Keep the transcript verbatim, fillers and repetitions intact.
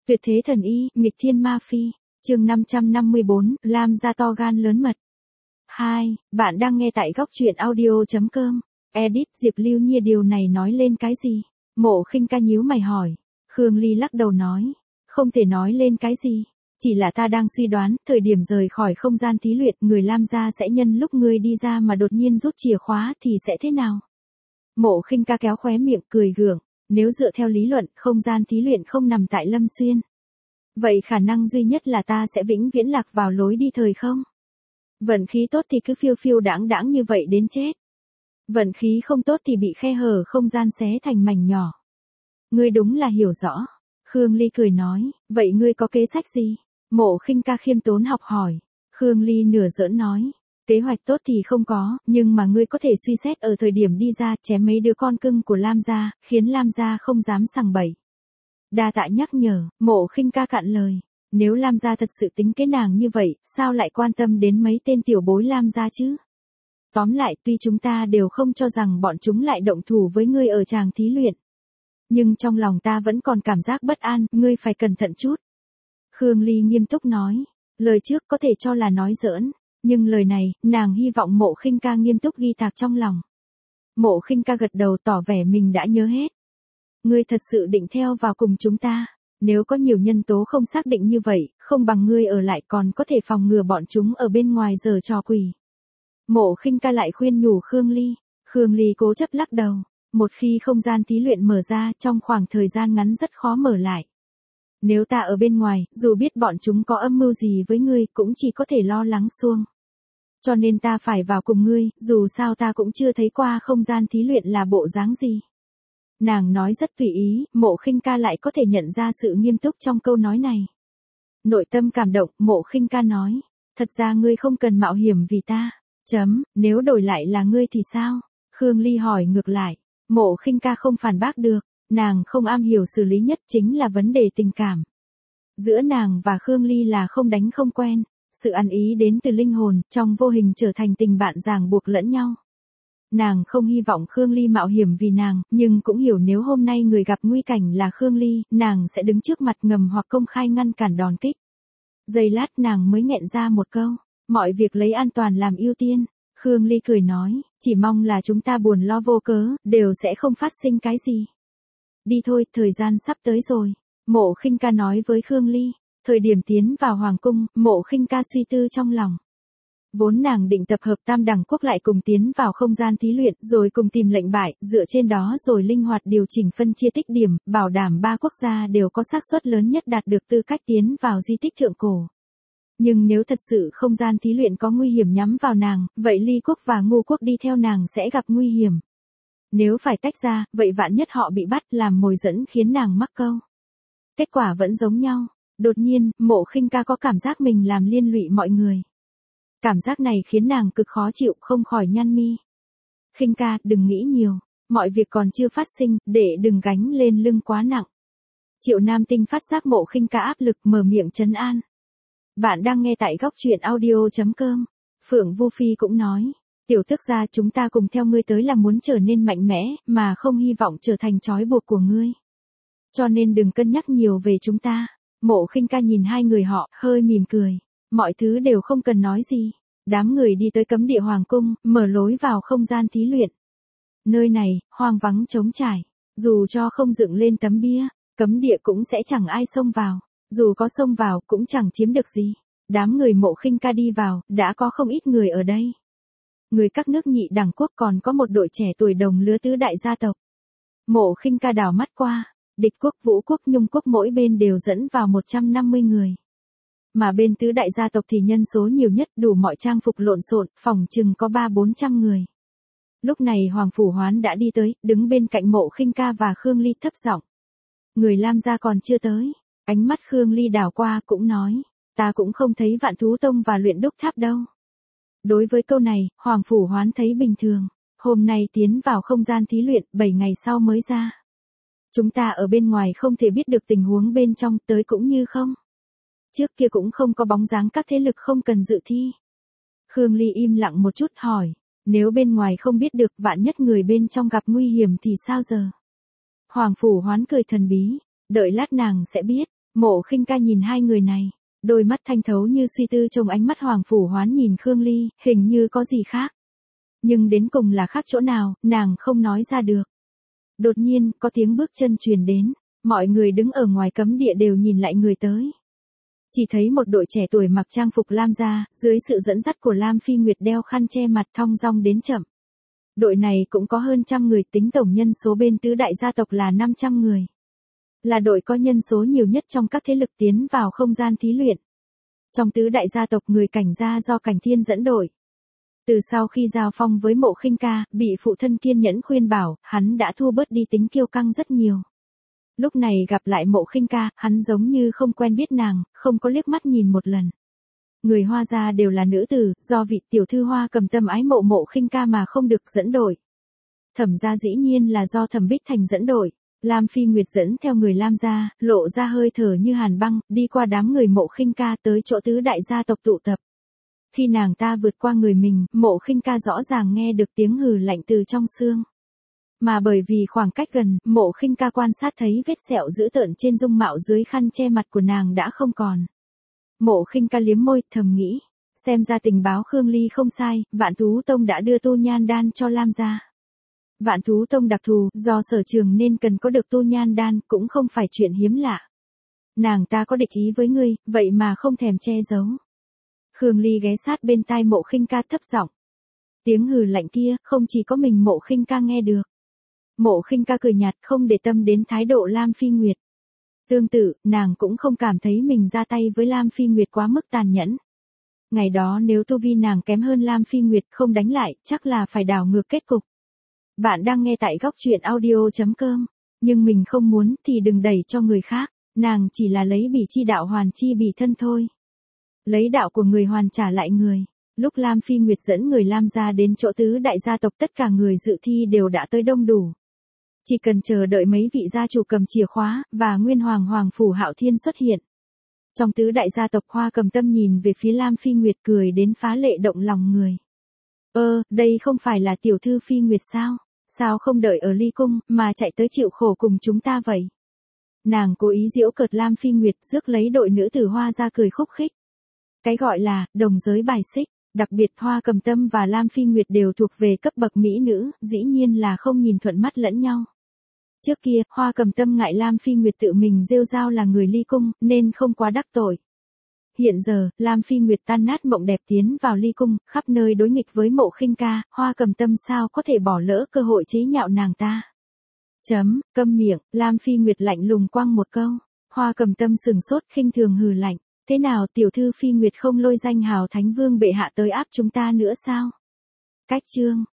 Tuyệt thế thần y, nghịch thiên ma phi. Chương năm trăm năm mươi bốn, Lam gia to gan lớn mật. hai. Bạn đang nghe tại góc truyện audio chấm com. Edit Diệp Lưu Nhiên điều này nói lên cái gì? Mộ Khinh Ca nhíu mày hỏi. Khương Ly lắc đầu nói. Không thể nói lên cái gì. Chỉ là ta đang suy đoán, thời điểm rời khỏi không gian thí luyện, người Lam gia sẽ nhân lúc ngươi đi ra mà đột nhiên rút chìa khóa thì sẽ thế nào? Mộ Khinh Ca kéo khóe miệng cười gượng. Nếu dựa theo lý luận, không gian thí luyện không nằm tại Lâm Xuyên. Vậy khả năng duy nhất là ta sẽ vĩnh viễn lạc vào lối đi thời không? Vận khí tốt thì cứ phiêu phiêu đãng đãng như vậy đến chết. Vận khí không tốt thì bị khe hở không gian xé thành mảnh nhỏ. Ngươi đúng là hiểu rõ. Khương Ly cười nói, vậy ngươi có kế sách gì? Mộ Khinh Ca khiêm tốn học hỏi. Khương Ly nửa giỡn nói, kế hoạch tốt thì không có, nhưng mà ngươi có thể suy xét ở thời điểm đi ra chém mấy đứa con cưng của Lam gia, khiến Lam gia không dám sằng bậy. Đa tạ nhắc nhở, Mộ Khinh Ca cạn lời. Nếu Lam gia thật sự tính kế nàng như vậy, sao lại quan tâm đến mấy tên tiểu bối Lam gia chứ? Tóm lại, tuy chúng ta đều không cho rằng bọn chúng lại động thủ với ngươi ở tràng thí luyện. Nhưng trong lòng ta vẫn còn cảm giác bất an, ngươi phải cẩn thận chút. Khương Ly nghiêm túc nói. Lời trước có thể cho là nói giỡn, nhưng lời này, nàng hy vọng Mộ Khinh Ca nghiêm túc ghi tạc trong lòng. Mộ Khinh Ca gật đầu tỏ vẻ mình đã nhớ hết. Ngươi thật sự định theo vào cùng chúng ta. Nếu có nhiều nhân tố không xác định như vậy, không bằng ngươi ở lại còn có thể phòng ngừa bọn chúng ở bên ngoài giở trò quỷ. Mộ Khinh Ca lại khuyên nhủ Khương Ly. Khương Ly cố chấp lắc đầu. Một khi không gian thí luyện mở ra, trong khoảng thời gian ngắn rất khó mở lại. Nếu ta ở bên ngoài, dù biết bọn chúng có âm mưu gì với ngươi, cũng chỉ có thể lo lắng suông. Cho nên ta phải vào cùng ngươi, dù sao ta cũng chưa thấy qua không gian thí luyện là bộ dáng gì. Nàng nói rất tùy ý, Mộ Khinh Ca lại có thể nhận ra sự nghiêm túc trong câu nói này. Nội tâm cảm động, Mộ Khinh Ca nói, thật ra ngươi không cần mạo hiểm vì ta. Chấm, nếu đổi lại là ngươi thì sao? Khương Ly hỏi ngược lại. Mộ Khinh Ca không phản bác được, nàng không am hiểu xử lý nhất chính là vấn đề tình cảm. Giữa nàng và Khương Ly là không đánh không quen, sự ăn ý đến từ linh hồn, trong vô hình trở thành tình bạn ràng buộc lẫn nhau. Nàng không hy vọng Khương Ly mạo hiểm vì nàng, nhưng cũng hiểu nếu hôm nay người gặp nguy cảnh là Khương Ly, nàng sẽ đứng trước mặt ngầm hoặc công khai ngăn cản đòn kích. Giây lát nàng mới nghẹn ra một câu, mọi việc lấy an toàn làm ưu tiên. Khương Ly cười nói, chỉ mong là chúng ta buồn lo vô cớ, đều sẽ không phát sinh cái gì. Đi thôi, thời gian sắp tới rồi. Mộ Khinh Ca nói với Khương Ly. Thời điểm tiến vào Hoàng cung, Mộ Khinh Ca suy tư trong lòng. Vốn nàng định tập hợp tam đẳng quốc lại cùng tiến vào không gian thí luyện, rồi cùng tìm lệnh bại, dựa trên đó rồi linh hoạt điều chỉnh phân chia tích điểm, bảo đảm ba quốc gia đều có xác suất lớn nhất đạt được tư cách tiến vào di tích thượng cổ. Nhưng nếu thật sự không gian thí luyện có nguy hiểm nhắm vào nàng, vậy Ly quốc và Ngô quốc đi theo nàng sẽ gặp nguy hiểm. Nếu phải tách ra, vậy vạn nhất họ bị bắt làm mồi dẫn khiến nàng mắc câu. Kết quả vẫn giống nhau. Đột nhiên, Mộ Khinh Ca có cảm giác mình làm liên lụy mọi người. Cảm giác này khiến nàng cực khó chịu, không khỏi nhăn mi. Khinh Ca, đừng nghĩ nhiều. Mọi việc còn chưa phát sinh, để đừng gánh lên lưng quá nặng. Triệu Nam Tinh phát giác Mộ Khinh Ca áp lực, mở miệng trấn an. Bạn đang nghe tại góc truyện audio chấm com. Phượng Vu Phi cũng nói, tiểu tước gia chúng ta cùng theo ngươi tới là muốn trở nên mạnh mẽ, mà không hy vọng trở thành trói buộc của ngươi. Cho nên đừng cân nhắc nhiều về chúng ta. Mộ Khinh Ca nhìn hai người họ, hơi mỉm cười. Mọi thứ đều không cần nói gì. Đám người đi tới cấm địa Hoàng cung, mở lối vào không gian thí luyện. Nơi này, hoang vắng trống trải. Dù cho không dựng lên tấm bia, cấm địa cũng sẽ chẳng ai xông vào. Dù có xông vào cũng chẳng chiếm được gì. Đám người Mộ Khinh Ca đi vào, đã có không ít người ở đây. Người các nước nhị đẳng quốc còn có một đội trẻ tuổi đồng lứa tứ đại gia tộc. Mộ Khinh Ca đảo mắt qua, địch quốc, vũ quốc, nhung quốc mỗi bên đều dẫn vào một trăm năm mươi người. Mà bên tứ đại gia tộc thì nhân số nhiều nhất, đủ mọi trang phục lộn xộn, phòng chừng có ba bốn trăm người. Lúc này Hoàng Phủ Hoán đã đi tới, đứng bên cạnh Mộ Khinh Ca và Khương Ly thấp giọng. Người Lam gia còn chưa tới. Ánh mắt Khương Ly đảo qua cũng nói, ta cũng không thấy Vạn Thú Tông và Luyện Đúc Tháp đâu. Đối với câu này, Hoàng Phủ Hoán thấy bình thường. Hôm nay tiến vào không gian thí luyện, bảy ngày sau mới ra. Chúng ta ở bên ngoài không thể biết được tình huống bên trong, tới cũng như không. Trước kia cũng không có bóng dáng các thế lực không cần dự thi. Khương Ly im lặng một chút hỏi, nếu bên ngoài không biết được, vạn nhất người bên trong gặp nguy hiểm thì sao giờ? Hoàng Phủ Hoán cười thần bí, đợi lát nàng sẽ biết. Mộ Khinh Ca nhìn hai người này, đôi mắt thanh thấu như suy tư trong ánh mắt Hoàng Phủ Hoán nhìn Khương Ly, hình như có gì khác. Nhưng đến cùng là khác chỗ nào, nàng không nói ra được. Đột nhiên, có tiếng bước chân truyền đến, mọi người đứng ở ngoài cấm địa đều nhìn lại người tới. Chỉ thấy một đội trẻ tuổi mặc trang phục lam gia, dưới sự dẫn dắt của Lam Phi Nguyệt đeo khăn che mặt thong dong đến chậm. Đội này cũng có hơn trăm người, tính tổng nhân số bên tứ đại gia tộc là năm trăm người. Là đội có nhân số nhiều nhất trong các thế lực tiến vào không gian thí luyện. Trong tứ đại gia tộc người Cảnh gia do Cảnh Thiên dẫn đội. Từ sau khi giao phong với Mộ Khinh Ca, bị phụ thân kiên nhẫn khuyên bảo, hắn đã thua bớt đi tính kiêu căng rất nhiều. Lúc này gặp lại Mộ Khinh Ca, hắn giống như không quen biết nàng, không có liếc mắt nhìn một lần. Người Hoa gia đều là nữ tử, do vị tiểu thư Hoa Cầm Tâm ái mộ Mộ Khinh Ca mà không được dẫn đội. Thẩm gia dĩ nhiên là do Thẩm Bích Thành dẫn đội. Lam Phi Nguyệt dẫn theo người Lam gia, lộ ra hơi thở như hàn băng, đi qua đám người Mộ Khinh Ca tới chỗ tứ đại gia tộc tụ tập. Khi nàng ta vượt qua người mình, Mộ Khinh Ca rõ ràng nghe được tiếng hừ lạnh từ trong xương. Mà bởi vì khoảng cách gần, Mộ Khinh Ca quan sát thấy vết sẹo dữ tợn trên dung mạo dưới khăn che mặt của nàng đã không còn. Mộ Khinh Ca liếm môi, thầm nghĩ, xem ra tình báo Khương Ly không sai, Vạn Thú Tông đã đưa tu nhan đan cho Lam gia. Vạn Thú Tông đặc thù, do sở trường nên cần có được tu nhan đan, cũng không phải chuyện hiếm lạ. Nàng ta có địch ý với ngươi, vậy mà không thèm che giấu. Khương Ly ghé sát bên tai Mộ Khinh Ca thấp giọng. Tiếng hừ lạnh kia, không chỉ có mình Mộ Khinh Ca nghe được. Mộ Khinh Ca cười nhạt, không để tâm đến thái độ Lam Phi Nguyệt. Tương tự, nàng cũng không cảm thấy mình ra tay với Lam Phi Nguyệt quá mức tàn nhẫn. Ngày đó nếu tu vi nàng kém hơn Lam Phi Nguyệt không đánh lại, chắc là phải đảo ngược kết cục. Bạn đang nghe tại góc truyện audio chấm com. Nhưng mình không muốn thì đừng đẩy cho người khác, nàng chỉ là lấy bỉ chi đạo hoàn chi bỉ thân thôi. Lấy đạo của người hoàn trả lại người. Lúc Lam Phi Nguyệt dẫn người Lam gia đến chỗ tứ đại gia tộc, tất cả người dự thi đều đã tới đông đủ. Chỉ cần chờ đợi mấy vị gia chủ cầm chìa khóa, và Nguyên Hoàng Hoàng Phủ Hạo Thiên xuất hiện. Trong tứ đại gia tộc, Hoa Cầm Tâm nhìn về phía Lam Phi Nguyệt cười đến phá lệ động lòng người. Ơ, đây không phải là tiểu thư Phi Nguyệt sao? Sao không đợi ở Ly Cung, mà chạy tới chịu khổ cùng chúng ta vậy? Nàng cố ý giễu cợt Lam Phi Nguyệt, rước lấy đội nữ tử Hoa ra cười khúc khích. Cái gọi là, đồng giới bài xích, đặc biệt Hoa Cầm Tâm và Lam Phi Nguyệt đều thuộc về cấp bậc mỹ nữ, dĩ nhiên là không nhìn thuận mắt lẫn nhau. Trước kia, Hoa Cầm Tâm ngại Lam Phi Nguyệt tự mình rêu rao là người Ly Cung, nên không quá đắc tội. Hiện giờ, Lam Phi Nguyệt tan nát mộng đẹp tiến vào Ly Cung, khắp nơi đối nghịch với Mộ Khinh Ca, Hoa Cầm Tâm sao có thể bỏ lỡ cơ hội chế nhạo nàng ta. Chấm, câm miệng, Lam Phi Nguyệt lạnh lùng quăng một câu. Hoa Cầm Tâm sừng sốt khinh thường hừ lạnh. Thế nào tiểu thư Phi Nguyệt không lôi danh hào Thánh Vương bệ hạ tới áp chúng ta nữa sao? Cách chương.